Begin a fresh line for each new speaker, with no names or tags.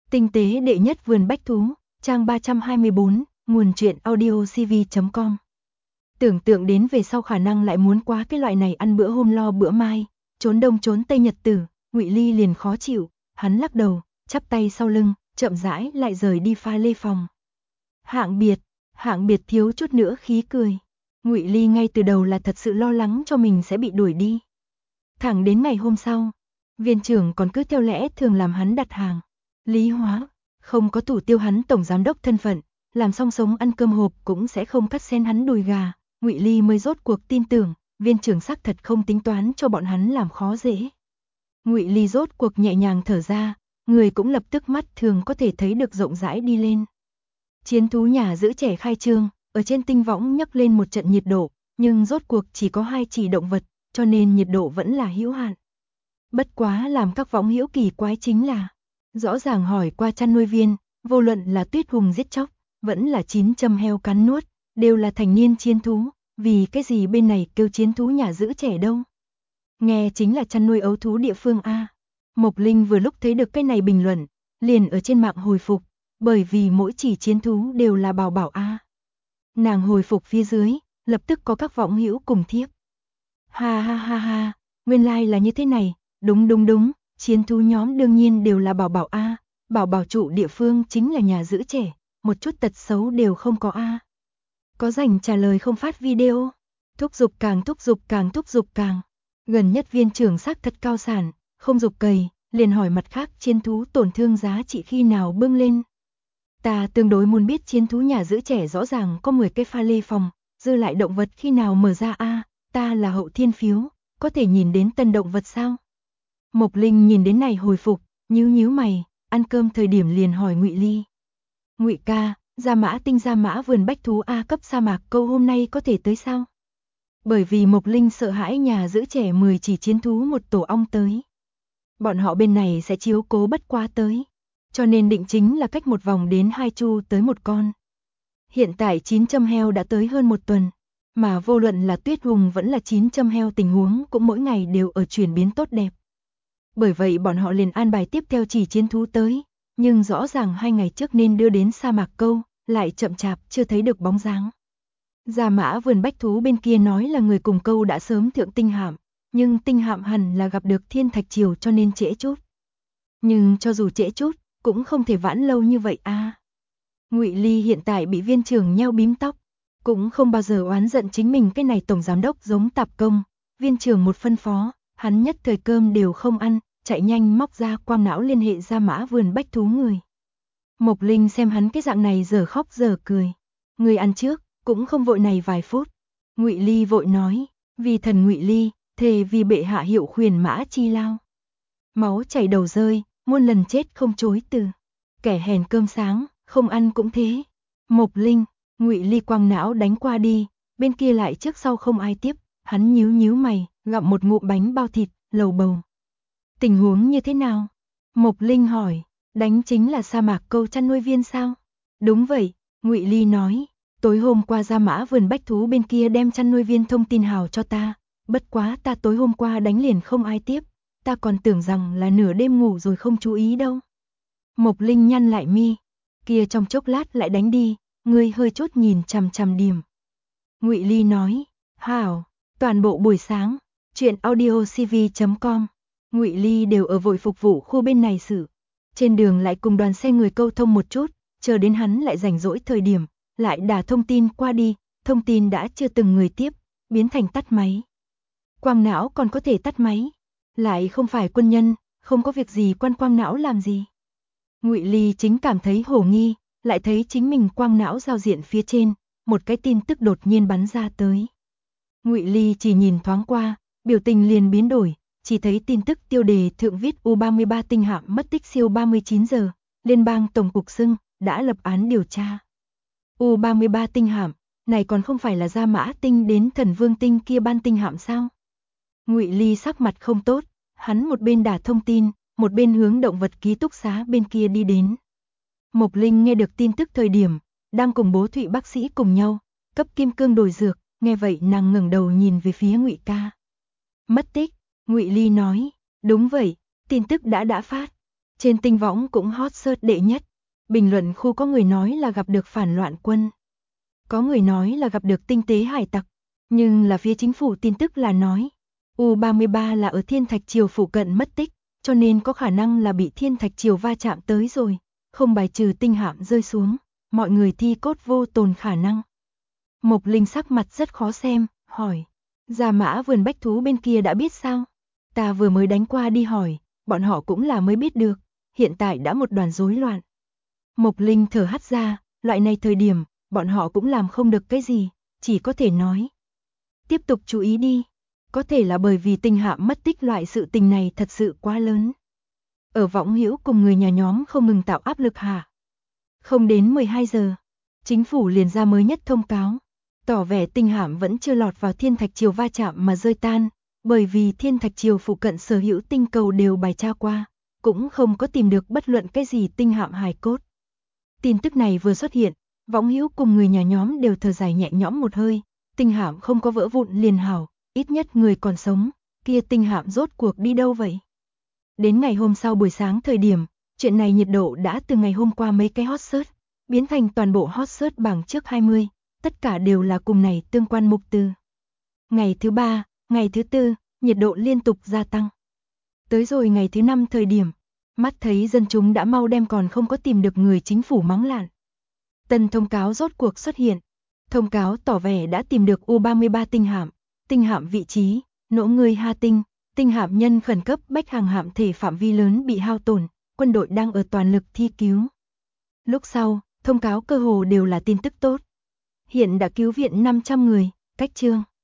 Tinh tế đệ nhất vườn bách thú, trang 324, nguồn truyện audiocv.com. Tưởng tượng đến về sau khả năng lại muốn quá cái loại này ăn bữa hôm lo bữa mai, trốn đông trốn tây nhật tử, Ngụy Ly liền khó chịu, hắn lắc đầu, chắp tay sau lưng, chậm rãi lại rời đi pha lê phòng. Hạng biệt thiếu chút nữa khí cười. Ngụy Ly ngay từ đầu là thật sự lo lắng cho mình sẽ bị đuổi đi. Thẳng đến ngày hôm sau, viên trưởng còn cứ theo lẽ thường làm hắn đặt hàng. Lý Hóa, không có thủ tiêu hắn tổng giám đốc thân phận, làm xong sống ăn cơm hộp cũng sẽ không cắt xén hắn đùi gà, Ngụy Ly mới rốt cuộc tin tưởng, viên trưởng xác thật không tính toán cho bọn hắn làm khó dễ. Ngụy Ly rốt cuộc nhẹ nhàng thở ra, người cũng lập tức mắt thường có thể thấy được rộng rãi đi lên. Chiến thú nhà giữ trẻ khai trương, ở trên tinh võng nhấc lên một trận nhiệt độ, nhưng rốt cuộc chỉ có 2 chỉ động vật, cho nên nhiệt độ vẫn là hữu hạn. Bất quá làm các võng hữu kỳ quái chính là, rõ ràng hỏi qua chăn nuôi viên, vô luận là tuyết hùng giết chóc, vẫn là 900 heo cắn nuốt, đều là thành niên chiến thú, vì cái gì bên này kêu chiến thú nhà giữ trẻ đâu. Nghe chính là chăn nuôi ấu thú địa phương A. Mộc Linh vừa lúc thấy được cái này bình luận, liền ở trên mạng hồi phục, bởi vì mỗi chỉ chiến thú đều là bảo bảo A. Nàng hồi phục phía dưới, lập tức có các võng hữu cùng thiếp. Ha ha ha ha, nguyên lai là như thế này, đúng, chiến thú nhóm đương nhiên đều là bảo bảo A, bảo bảo trụ địa phương chính là nhà giữ trẻ, một chút tật xấu đều không có A. Có rảnh trả lời không phát video, thúc giục càng. Gần nhất viên trưởng xác thật cao sản, không giục cầy, liền hỏi mặt khác chiến thú tổn thương giá trị khi nào bưng lên. Ta tương đối muốn biết chiến thú nhà giữ trẻ rõ ràng có 10 cái pha lê phòng, dư lại động vật khi nào mở ra A, ta là hậu thiên phiếu, có thể nhìn đến tân động vật sao? Mộc Linh nhìn đến này hồi phục, nhíu mày, ăn cơm thời điểm liền hỏi Ngụy Ly. Ngụy ca, Gia Mã vườn bách thú A cấp sa mạc câu hôm nay có thể tới sao? Bởi vì Mộc Linh sợ hãi nhà giữ trẻ 10 chỉ chiến thú một tổ ong tới. Bọn họ bên này sẽ chiếu cố bất quá tới, cho nên định chính là cách một vòng đến 2 chu tới một con. Hiện tại 900 heo đã tới hơn một tuần, mà vô luận là tuyết hùng vẫn là 900 heo tình huống cũng mỗi ngày đều ở chuyển biến tốt đẹp. Bởi vậy bọn họ liền an bài tiếp theo chỉ chiến thú tới, nhưng rõ ràng 2 ngày trước nên đưa đến sa mạc câu, lại chậm chạp chưa thấy được bóng dáng. Gia Mã vườn bách thú bên kia nói là người cùng câu đã sớm thượng tinh hạm, nhưng tinh hạm hẳn là gặp được thiên thạch triều cho nên trễ chút. Nhưng cho dù trễ chút, cũng không thể vãn lâu như vậy a. Ngụy Ly hiện tại bị viên trưởng nheo bím tóc, cũng không bao giờ oán giận chính mình cái này tổng giám đốc giống tạp công, viên trưởng một phân phó, hắn nhất thời cơm đều không ăn, chạy nhanh móc ra quang não liên hệ Gia Mã vườn bách thú người. Mộc Linh xem hắn cái dạng này giờ khóc giờ cười, người ăn trước, cũng không vội này vài phút. Ngụy Ly vội nói, vì thần Ngụy Ly, thề vì bệ hạ hiệu khuyển mã chi lao. Máu chảy đầu rơi, muôn lần chết không chối từ. Kẻ hèn cơm sáng, không ăn cũng thế. Mộc Linh, Ngụy Ly quăng não đánh qua đi, bên kia lại trước sau không ai tiếp, hắn nhíu mày, gặm một ngụm bánh bao thịt, lầu bầu. Tình huống như thế nào? Mộc Linh hỏi, đánh chính là sa mạc câu chăn nuôi viên sao? Đúng vậy, Ngụy Ly nói, tối hôm qua Gia Mã vườn bách thú bên kia đem chăn nuôi viên thông tin hào cho ta, bất quá ta tối hôm qua đánh liền không ai tiếp, ta còn tưởng rằng là nửa đêm ngủ rồi không chú ý đâu. Mộc Linh nhăn lại mi, kia trong chốc lát lại đánh đi, ngươi hơi chút nhìn chằm điểm. Ngụy Ly nói, hảo, toàn bộ buổi sáng, truyện audiocv.com, Ngụy Ly đều ở vội phục vụ khu bên này xử. Trên đường lại cùng đoàn xe người câu thông một chút, chờ đến hắn lại rảnh rỗi thời điểm, lại đả thông tin qua đi, thông tin đã chưa từng người tiếp, biến thành tắt máy. Quang não còn có thể tắt máy, lại không phải quân nhân, không có việc gì quan quang não làm gì. Ngụy Ly chính cảm thấy hồ nghi, lại thấy chính mình quang não giao diện phía trên, một cái tin tức đột nhiên bắn ra tới. Ngụy Ly chỉ nhìn thoáng qua, biểu tình liền biến đổi, chỉ thấy tin tức tiêu đề thượng viết U-33 tinh hạm mất tích siêu 39 giờ, Liên bang Tổng cục xưng, đã lập án điều tra. U-33 tinh hạm, này còn không phải là Gia Mã tinh đến Thần Vương tinh kia ban tinh hạm sao? Ngụy Ly sắc mặt không tốt, hắn một bên đả thông tin, một bên hướng động vật ký túc xá bên kia đi đến. Mộc Linh nghe được tin tức thời điểm, đang cùng bố Thụy bác sĩ cùng nhau, cấp kim cương đổi dược, nghe vậy nàng ngẩng đầu nhìn về phía Ngụy ca. Mất tích, Ngụy Ly nói, đúng vậy, tin tức đã phát. Trên tinh võng cũng hot search đệ nhất. Bình luận khu có người nói là gặp được phản loạn quân. Có người nói là gặp được tinh tế hải tặc. Nhưng là phía chính phủ tin tức là nói U-33 là ở Thiên Thạch Triều phụ cận mất tích, cho nên có khả năng là bị Thiên Thạch Triều va chạm tới rồi, không bài trừ tinh hạm rơi xuống, mọi người thi cốt vô tồn khả năng. Mộc Linh sắc mặt rất khó xem, hỏi, Gia Mã vườn bách thú bên kia đã biết sao? Ta vừa mới đánh qua đi hỏi, bọn họ cũng là mới biết được, hiện tại đã một đoàn rối loạn. Mộc Linh thở hắt ra, loại này thời điểm, bọn họ cũng làm không được cái gì, chỉ có thể nói. Tiếp tục chú ý đi, có thể là bởi vì tinh hạm mất tích loại sự tình này thật sự quá lớn. Ở Võng Hữu cùng người nhà nhóm không ngừng tạo áp lực hả? Không đến 12 giờ, chính phủ liền ra mới nhất thông cáo, tỏ vẻ tinh hạm vẫn chưa lọt vào Thiên Thạch Triều va chạm mà rơi tan, bởi vì Thiên Thạch Triều phụ cận sở hữu tinh cầu đều bài tra qua, cũng không có tìm được bất luận cái gì tinh hạm hài cốt. Tin tức này vừa xuất hiện, Võng Hữu cùng người nhà nhóm đều thở dài nhẹ nhõm một hơi, tinh hạm không có vỡ vụn liền hảo, ít nhất người còn sống, kia tinh hạm rốt cuộc đi đâu vậy? Đến ngày hôm sau buổi sáng thời điểm, chuyện này nhiệt độ đã từ ngày hôm qua mấy cái hot search, biến thành toàn bộ hot search bảng trước 20, tất cả đều là cùng này tương quan mục từ. Ngày thứ 3, ngày thứ 4, nhiệt độ liên tục gia tăng. Tới rồi ngày thứ 5 thời điểm, mắt thấy dân chúng đã mau đem còn không có tìm được người chính phủ mắng lạn. Tân thông cáo rốt cuộc xuất hiện. Thông cáo tỏ vẻ đã tìm được U-33 tinh hạm vị trí, nỗ người Ha tinh, tinh hạm nhân khẩn cấp bách hàng hạm thể phạm vi lớn bị hao tổn, quân đội đang ở toàn lực thi cứu. Lúc sau, thông cáo cơ hồ đều là tin tức tốt. Hiện đã cứu viện 500 người, cách chương.